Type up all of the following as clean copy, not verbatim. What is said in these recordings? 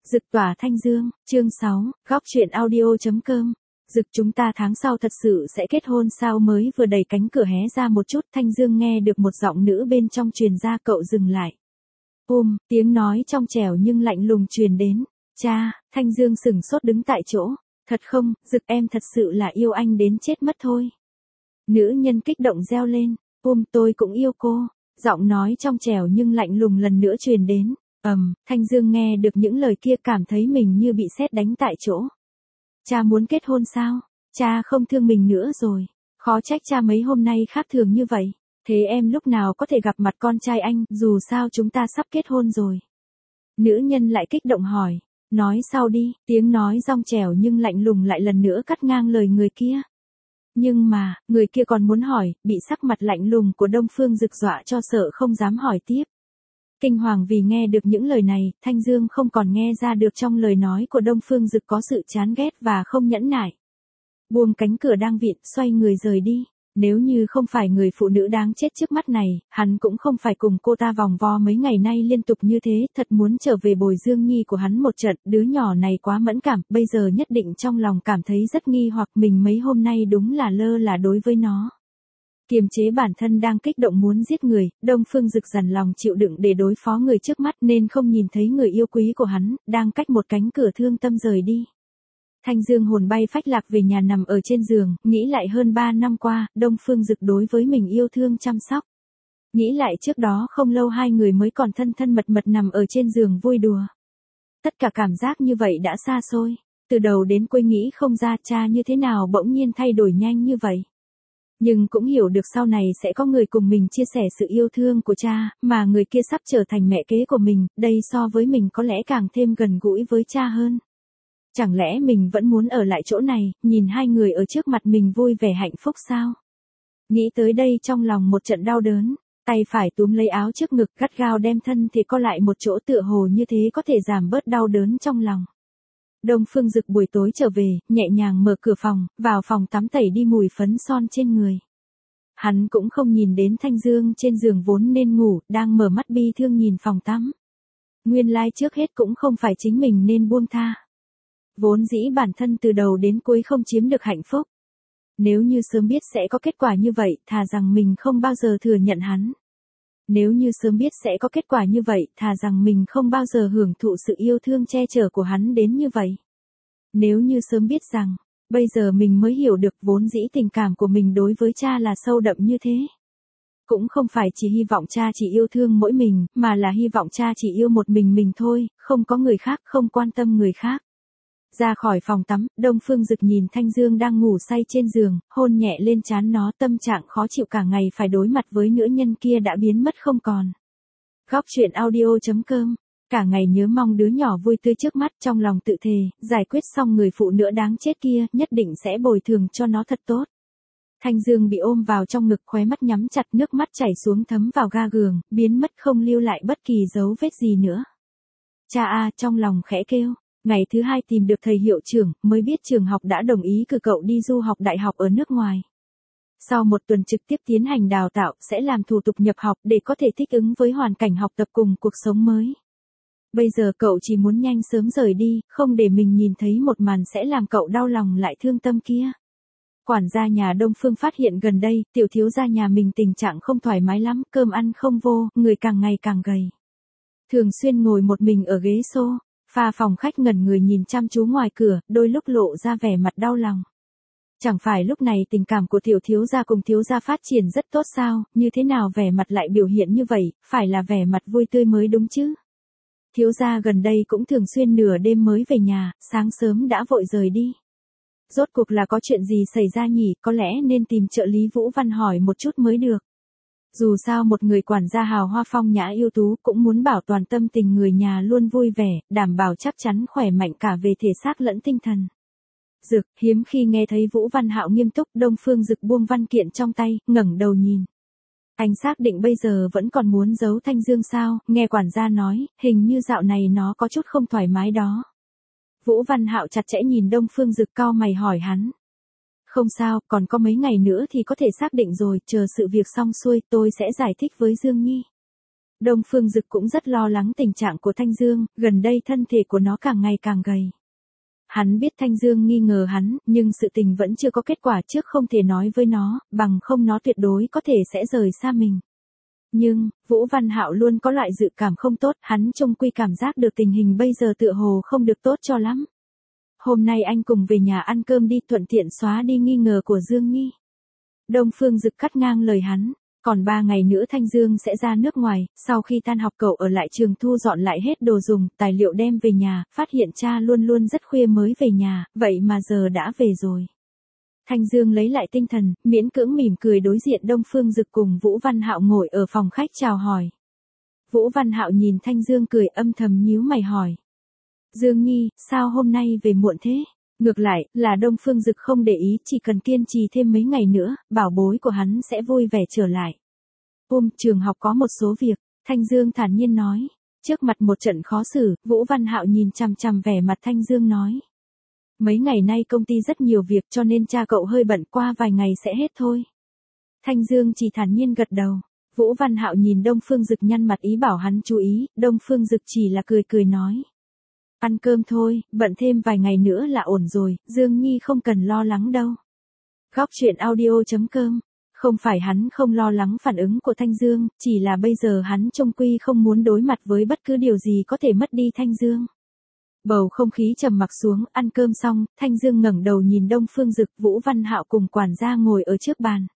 Dực tỏa Thanh Dương, chương 6, góc truyện audio.com. Dực chúng ta tháng sau thật sự sẽ kết hôn sao? Mới vừa đẩy cánh cửa hé ra một chút, Thanh Dương nghe được một giọng nữ bên trong truyền ra. Cậu dừng lại. Tiếng nói trong trẻo nhưng lạnh lùng truyền đến. Cha, Thanh Dương sửng sốt đứng tại chỗ. Thật không, Dực em thật sự là yêu anh đến chết mất thôi. Nữ nhân kích động reo lên. Tôi cũng yêu cô. Giọng nói trong trẻo nhưng lạnh lùng lần nữa truyền đến. Thanh Dương nghe được những lời kia cảm thấy mình như bị sét đánh tại chỗ. Cha muốn kết hôn sao? Cha không thương mình nữa rồi. Khó trách cha mấy hôm nay khác thường như vậy. Thế em lúc nào có thể gặp mặt con trai anh, dù sao chúng ta sắp kết hôn rồi. Nữ nhân lại kích động hỏi. Nói sau đi, tiếng nói rong trẻo nhưng lạnh lùng lại lần nữa cắt ngang lời người kia. Nhưng mà, người kia còn muốn hỏi, bị sắc mặt lạnh lùng của Đông Phương Dực dọa cho sợ không dám hỏi tiếp. Kinh hoàng vì nghe được những lời này, Thanh Dương không còn nghe ra được trong lời nói của Đông Phương Dực có sự chán ghét và không nhẫn nại. Buông cánh cửa đang vịn, xoay người rời đi. Nếu như không phải người phụ nữ đáng chết trước mắt này, hắn cũng không phải cùng cô ta vòng vo mấy ngày nay liên tục như thế. Thật muốn trở về bồi Dương Nhi của hắn một trận. Đứa nhỏ này quá mẫn cảm, bây giờ nhất định trong lòng cảm thấy rất nghi hoặc mình mấy hôm nay đúng là lơ là đối với nó. Kiềm chế bản thân đang kích động muốn giết người, Đông Phương Dực dằn lòng chịu đựng để đối phó người trước mắt nên không nhìn thấy người yêu quý của hắn, đang cách một cánh cửa thương tâm rời đi. Thanh Dương hồn bay phách lạc về nhà nằm ở trên giường, nghĩ lại hơn 3 năm qua, Đông Phương Dực đối với mình yêu thương chăm sóc. Nghĩ lại trước đó không lâu hai người mới còn thân thân mật mật nằm ở trên giường vui đùa. Tất cả cảm giác như vậy đã xa xôi, từ đầu đến cuối nghĩ không ra cha như thế nào bỗng nhiên thay đổi nhanh như vậy. Nhưng cũng hiểu được sau này sẽ có người cùng mình chia sẻ sự yêu thương của cha, mà người kia sắp trở thành mẹ kế của mình, đây so với mình có lẽ càng thêm gần gũi với cha hơn. Chẳng lẽ mình vẫn muốn ở lại chỗ này, nhìn hai người ở trước mặt mình vui vẻ hạnh phúc sao? Nghĩ tới đây trong lòng một trận đau đớn, tay phải túm lấy áo trước ngực gắt gao đem thân thì co lại một chỗ tựa hồ như thế có thể giảm bớt đau đớn trong lòng. Đông Phương Dực buổi tối trở về, nhẹ nhàng mở cửa phòng, vào phòng tắm tẩy đi mùi phấn son trên người. Hắn cũng không nhìn đến Thanh Dương trên giường vốn nên ngủ, đang mở mắt bi thương nhìn phòng tắm. Nguyên lai trước hết cũng không phải chính mình nên buông tha. Vốn dĩ bản thân từ đầu đến cuối không chiếm được hạnh phúc. Nếu như sớm biết sẽ có kết quả như vậy, thà rằng mình không bao giờ thừa nhận hắn. Nếu như sớm biết sẽ có kết quả như vậy, thà rằng mình không bao giờ hưởng thụ sự yêu thương che chở của hắn đến như vậy. Nếu như sớm biết rằng, bây giờ mình mới hiểu được vốn dĩ tình cảm của mình đối với cha là sâu đậm như thế. Cũng không phải chỉ hy vọng cha chỉ yêu thương mỗi mình, mà là hy vọng cha chỉ yêu một mình thôi, không có người khác, không quan tâm người khác. Ra khỏi phòng tắm, Đông Phương Dực nhìn Thanh Dương đang ngủ say trên giường, hôn nhẹ lên trán nó, tâm trạng khó chịu cả ngày phải đối mặt với nữ nhân kia đã biến mất không còn. Góc truyện audio.com. Cả ngày nhớ mong đứa nhỏ vui tươi trước mắt, trong lòng tự thề, giải quyết xong người phụ nữ đáng chết kia, nhất định sẽ bồi thường cho nó thật tốt. Thanh Dương bị ôm vào trong ngực, khóe mắt nhắm chặt, nước mắt chảy xuống thấm vào ga giường, biến mất không lưu lại bất kỳ dấu vết gì nữa. Cha a, trong lòng khẽ kêu. Ngày thứ hai tìm được thầy hiệu trưởng, mới biết trường học đã đồng ý cử cậu đi du học đại học ở nước ngoài. Sau một tuần trực tiếp tiến hành đào tạo, sẽ làm thủ tục nhập học để có thể thích ứng với hoàn cảnh học tập cùng cuộc sống mới. Bây giờ cậu chỉ muốn nhanh sớm rời đi, không để mình nhìn thấy một màn sẽ làm cậu đau lòng lại thương tâm kia. Quản gia nhà Đông Phương phát hiện gần đây, tiểu thiếu gia nhà mình tình trạng không thoải mái lắm, cơm ăn không vô, người càng ngày càng gầy. Thường xuyên ngồi một mình ở ghế xô. Pha phòng khách ngẩn người nhìn chăm chú ngoài cửa, đôi lúc lộ ra vẻ mặt đau lòng. Chẳng phải lúc này tình cảm của tiểu thiếu gia cùng thiếu gia phát triển rất tốt sao, như thế nào vẻ mặt lại biểu hiện như vậy, phải là vẻ mặt vui tươi mới đúng chứ. Thiếu gia gần đây cũng thường xuyên nửa đêm mới về nhà, sáng sớm đã vội rời đi. Rốt cuộc là có chuyện gì xảy ra nhỉ, có lẽ nên tìm trợ lý Vũ Văn hỏi một chút mới được. Dù sao một người quản gia hào hoa phong nhã ưu tú cũng muốn bảo toàn tâm tình người nhà luôn vui vẻ, đảm bảo chắc chắn khỏe mạnh cả về thể xác lẫn tinh thần. Dực, hiếm khi nghe thấy Vũ Văn Hạo nghiêm túc, Đông Phương Dực buông văn kiện trong tay, ngẩng đầu nhìn. Anh xác định bây giờ vẫn còn muốn giấu Thanh Dương sao? Nghe quản gia nói, hình như dạo này nó có chút không thoải mái đó. Vũ Văn Hạo chặt chẽ nhìn Đông Phương Dực, cau mày hỏi hắn. Không sao, còn có mấy ngày nữa thì có thể xác định rồi, chờ sự việc xong xuôi tôi sẽ giải thích với Dương Nhi. Đông Phương Dực cũng rất lo lắng tình trạng của Thanh Dương, gần đây thân thể của nó càng ngày càng gầy. Hắn biết Thanh Dương nghi ngờ hắn, nhưng sự tình vẫn chưa có kết quả trước không thể nói với nó, bằng không nó tuyệt đối có thể sẽ rời xa mình. Nhưng, Vũ Văn Hạo luôn có loại dự cảm không tốt, hắn trông quy cảm giác được tình hình bây giờ tựa hồ không được tốt cho lắm. Hôm nay anh cùng về nhà ăn cơm đi, thuận tiện xóa đi nghi ngờ của Dương Nhi. Đông Phương Dực cắt ngang lời hắn, còn 3 ngày nữa Thanh Dương sẽ ra nước ngoài, sau khi tan học cậu ở lại trường thu dọn lại hết đồ dùng, tài liệu đem về nhà, phát hiện cha luôn luôn rất khuya mới về nhà, vậy mà giờ đã về rồi. Thanh Dương lấy lại tinh thần, miễn cưỡng mỉm cười đối diện Đông Phương Dực cùng Vũ Văn Hạo ngồi ở phòng khách chào hỏi. Vũ Văn Hạo nhìn Thanh Dương cười âm thầm nhíu mày hỏi. Dương Nhi, sao hôm nay về muộn thế? Ngược lại, là Đông Phương Dực không để ý, chỉ cần kiên trì thêm mấy ngày nữa, bảo bối của hắn sẽ vui vẻ trở lại. Trường học có một số việc, Thanh Dương thản nhiên nói. Trước mặt một trận khó xử, Vũ Văn Hạo nhìn chằm chằm vẻ mặt Thanh Dương nói. Mấy ngày nay công ty rất nhiều việc cho nên cha cậu hơi bận, qua vài ngày sẽ hết thôi. Thanh Dương chỉ thản nhiên gật đầu. Vũ Văn Hạo nhìn Đông Phương Dực nhăn mặt ý bảo hắn chú ý, Đông Phương Dực chỉ là cười cười nói. Ăn cơm thôi, bận thêm vài ngày nữa là ổn rồi, Dương Nhi không cần lo lắng đâu. Góc truyện audio.com. Không phải hắn không lo lắng phản ứng của Thanh Dương, chỉ là bây giờ hắn trông quy không muốn đối mặt với bất cứ điều gì có thể mất đi Thanh Dương. Bầu không khí trầm mặc xuống, ăn cơm xong, Thanh Dương ngẩng đầu nhìn Đông Phương Dực, Vũ Văn Hạo cùng quản gia ngồi ở trước bàn.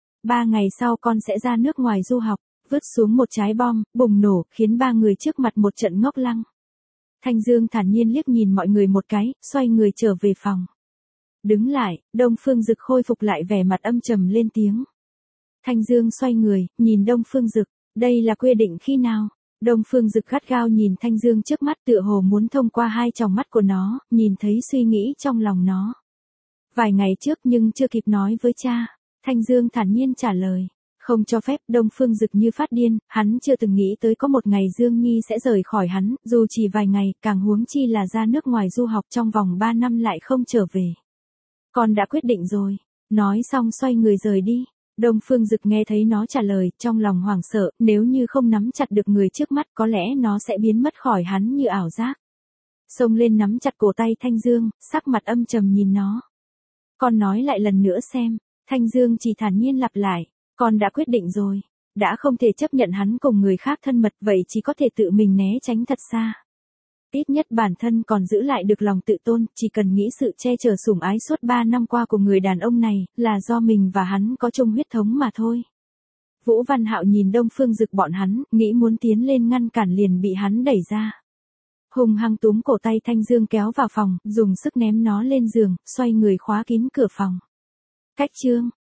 3 ngày sau con sẽ ra nước ngoài du học, vứt xuống một trái bom, bùng nổ, khiến 3 người trước mặt một trận ngốc lăng. Thanh Dương thản nhiên liếc nhìn mọi người một cái, xoay người trở về phòng. Đứng lại, Đông Phương Dực khôi phục lại vẻ mặt âm trầm lên tiếng. Thanh Dương xoay người, nhìn Đông Phương Dực, đây là quy định khi nào? Đông Phương Dực gắt gao nhìn Thanh Dương trước mắt tựa hồ muốn thông qua hai tròng mắt của nó, nhìn thấy suy nghĩ trong lòng nó. Vài ngày trước nhưng chưa kịp nói với cha, Thanh Dương thản nhiên trả lời. Không cho phép. Đông Phương Dực như phát điên, hắn chưa từng nghĩ tới có một ngày Dương Nhi sẽ rời khỏi hắn, dù chỉ vài ngày, càng huống chi là ra nước ngoài du học trong vòng 3 năm lại không trở về. Con đã quyết định rồi. Nói xong xoay người rời đi. Đông Phương Dực nghe thấy nó trả lời, trong lòng hoảng sợ, nếu như không nắm chặt được người trước mắt có lẽ nó sẽ biến mất khỏi hắn như ảo giác. Xông lên nắm chặt cổ tay Thanh Dương, sắc mặt âm trầm nhìn nó. Con nói lại lần nữa xem. Thanh Dương chỉ thản nhiên lặp lại. Con đã quyết định rồi. Đã không thể chấp nhận hắn cùng người khác thân mật, vậy chỉ có thể tự mình né tránh thật xa. Ít nhất bản thân còn giữ lại được lòng tự tôn, chỉ cần nghĩ sự che chở sủng ái suốt 3 năm qua của người đàn ông này, là do mình và hắn có chung huyết thống mà thôi. Vũ Văn Hạo nhìn Đông Phương Dực bọn hắn, nghĩ muốn tiến lên ngăn cản liền bị hắn đẩy ra. Hùng hăng túm cổ tay Thanh Dương kéo vào phòng, dùng sức ném nó lên giường, xoay người khóa kín cửa phòng. Cách chương.